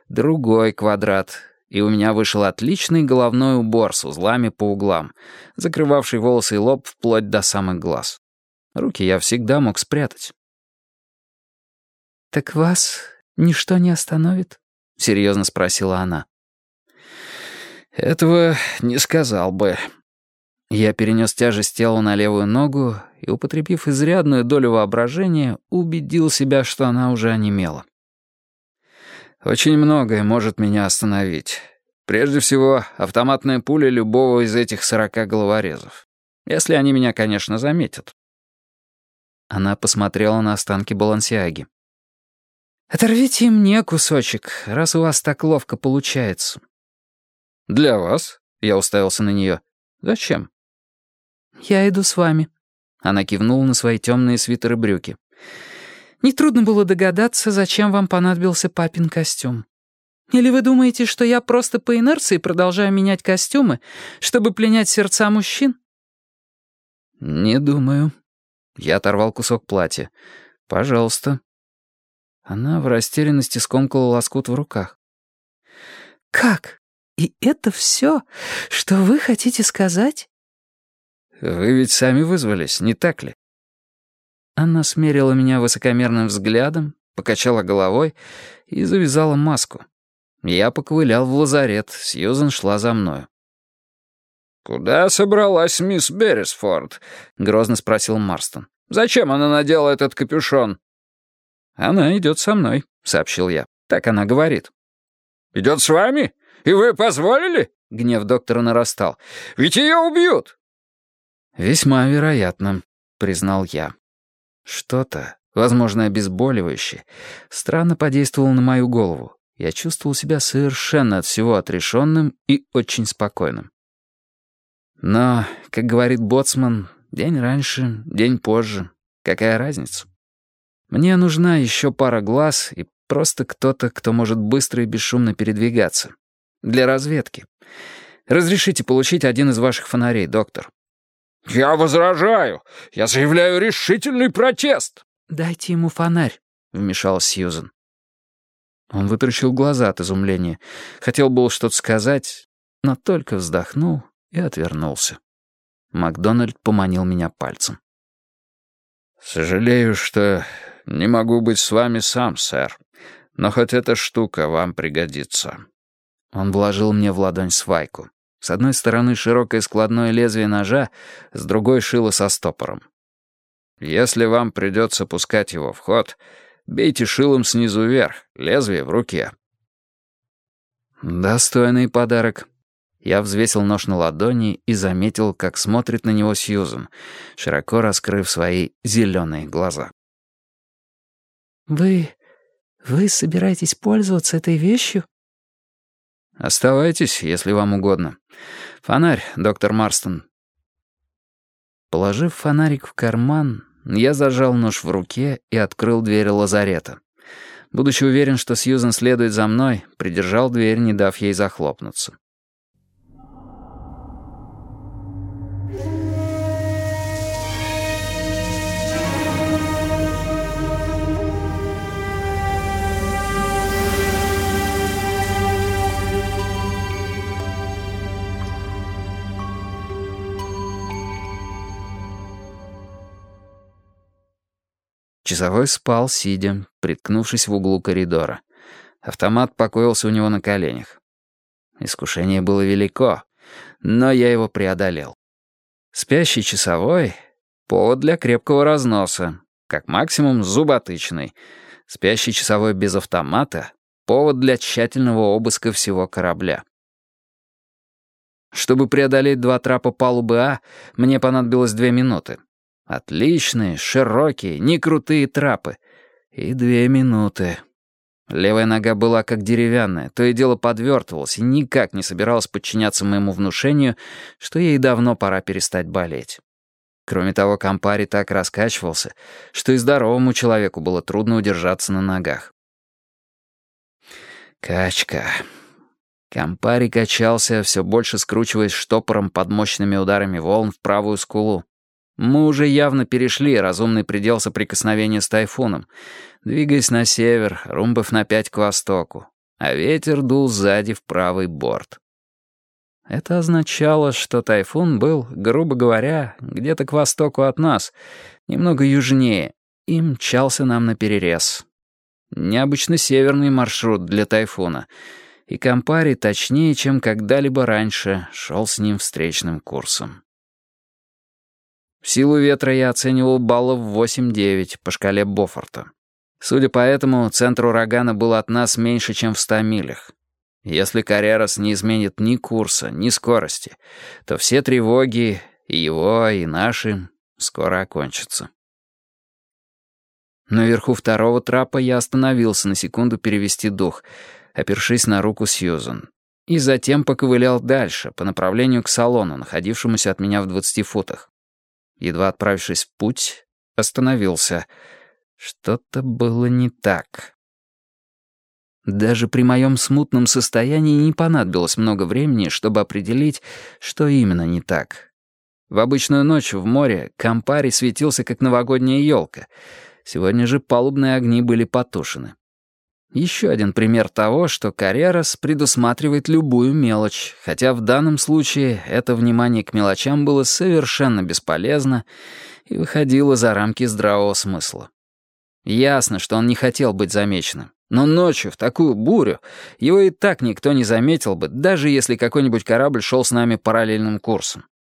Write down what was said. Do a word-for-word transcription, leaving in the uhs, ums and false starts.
другой квадрат, и у меня вышел отличный головной убор с узлами по углам, закрывавший волосы и лоб вплоть до самых глаз. Руки я всегда мог спрятать. «Так вас ничто не остановит?» — серьезно спросила она. «Этого не сказал бы». Я перенес тяжесть тела на левую ногу и, употребив изрядную долю воображения, убедил себя, что она уже онемела. «Очень многое может меня остановить. Прежде всего, автоматная пуля любого из этих сорока головорезов. Если они меня, конечно, заметят». Она посмотрела на останки Балансиаги. «Оторвите и мне кусочек, раз у вас так ловко получается». «Для вас?» — я уставился на нее. «Зачем?» «Я иду с вами». Она кивнула на свои темные свитеры-брюки. «Нетрудно было догадаться, зачем вам понадобился папин костюм. Или вы думаете, что я просто по инерции продолжаю менять костюмы, чтобы пленять сердца мужчин?» «Не думаю». Я оторвал кусок платья. «Пожалуйста». Она в растерянности скомкала лоскут в руках. «Как? И это все, что вы хотите сказать?» «Вы ведь сами вызвались, не так ли?» Она смерила меня высокомерным взглядом, покачала головой и завязала маску. Я поковылял в лазарет, Сьюзен шла за мною. «Куда собралась мисс Беррисфорд?» — грозно спросил Марстон. «Зачем она надела этот капюшон?» «Она идет со мной», — сообщил я. «Так она говорит». «Идет с вами? И вы позволили?» — гнев доктора нарастал. «Ведь ее убьют!» «Весьма вероятно», — признал я. Что-то, возможно, обезболивающее, странно подействовало на мою голову. Я чувствовал себя совершенно от всего отрешенным и очень спокойным. Но, как говорит боцман, день раньше, день позже. Какая разница? Мне нужна еще пара глаз и просто кто-то, кто может быстро и бесшумно передвигаться. Для разведки. Разрешите получить один из ваших фонарей, доктор. «Я возражаю! Я заявляю решительный протест!» «Дайте ему фонарь», — вмешалась Сьюзен. Он вытаращил глаза от изумления. Хотел было что-то сказать, но только вздохнул и отвернулся. Макдональд поманил меня пальцем. «Сожалею, что не могу быть с вами сам, сэр, но хоть эта штука вам пригодится». Он вложил мне в ладонь свайку. С одной стороны широкое складное лезвие ножа, с другой — шило со стопором. «Если вам придется пускать его в ход, бейте шилом снизу вверх, лезвие в руке». Достойный подарок. Я взвесил нож на ладони и заметил, как смотрит на него Сьюзен, широко раскрыв свои зеленые глаза. «Вы... вы собираетесь пользоваться этой вещью?» «Оставайтесь, если вам угодно. Фонарь, доктор Марстон». Положив фонарик в карман, я зажал нож в руке и открыл дверь лазарета. Будучи уверен, что Сьюзен следует за мной, придержал дверь, не дав ей захлопнуться. Часовой спал, сидя, приткнувшись в углу коридора. Автомат покоился у него на коленях. Искушение было велико, но я его преодолел. Спящий часовой — повод для крепкого разноса, как максимум зуботычный. Спящий часовой без автомата — повод для тщательного обыска всего корабля. Чтобы преодолеть два трапа палубы А, мне понадобилось две минуты. Отличные, широкие, некрутые трапы. И две минуты. Левая нога была как деревянная, то и дело подвертывалась и никак не собиралась подчиняться моему внушению, что ей давно пора перестать болеть. Кроме того, Кампари так раскачивался, что и здоровому человеку было трудно удержаться на ногах. Качка. Кампари качался, все больше скручиваясь штопором под мощными ударами волн в правую скулу. Мы уже явно перешли разумный предел соприкосновения с тайфуном, двигаясь на север, румбов на пять к востоку. а ветер дул сзади в правый борт. Это означало, что тайфун был, грубо говоря, где-то к востоку от нас, немного южнее, и мчался нам наперерез. Необычно северный маршрут для тайфуна, и Кампари точнее, чем когда-либо раньше, шел с ним встречным курсом. Силу ветра я оценивал баллов восемь-девять по шкале Бофорта. Судя по этому, центр урагана был от нас меньше, чем в ста милях. Если Каррерас не изменит ни курса, ни скорости, то все тревоги, и его, и наши, скоро окончатся. Наверху второго трапа я остановился на секунду перевести дух, опершись на руку Сьюзан, и затем поковылял дальше, по направлению к салону, находившемуся от меня в двадцати футах. Едва отправившись в путь, остановился. Что-то было не так. Даже при моем смутном состоянии не понадобилось много времени, чтобы определить, что именно не так. В обычную ночь в море Кампари светился, как новогодняя елка. Сегодня же палубные огни были потушены. Еще один пример того, что Каррерас предусматривает любую мелочь, хотя в данном случае это внимание к мелочам было совершенно бесполезно и выходило за рамки здравого смысла. Ясно, что он не хотел быть замеченным. Но ночью, в такую бурю, его и так никто не заметил бы, даже если какой-нибудь корабль шел с нами параллельным курсом.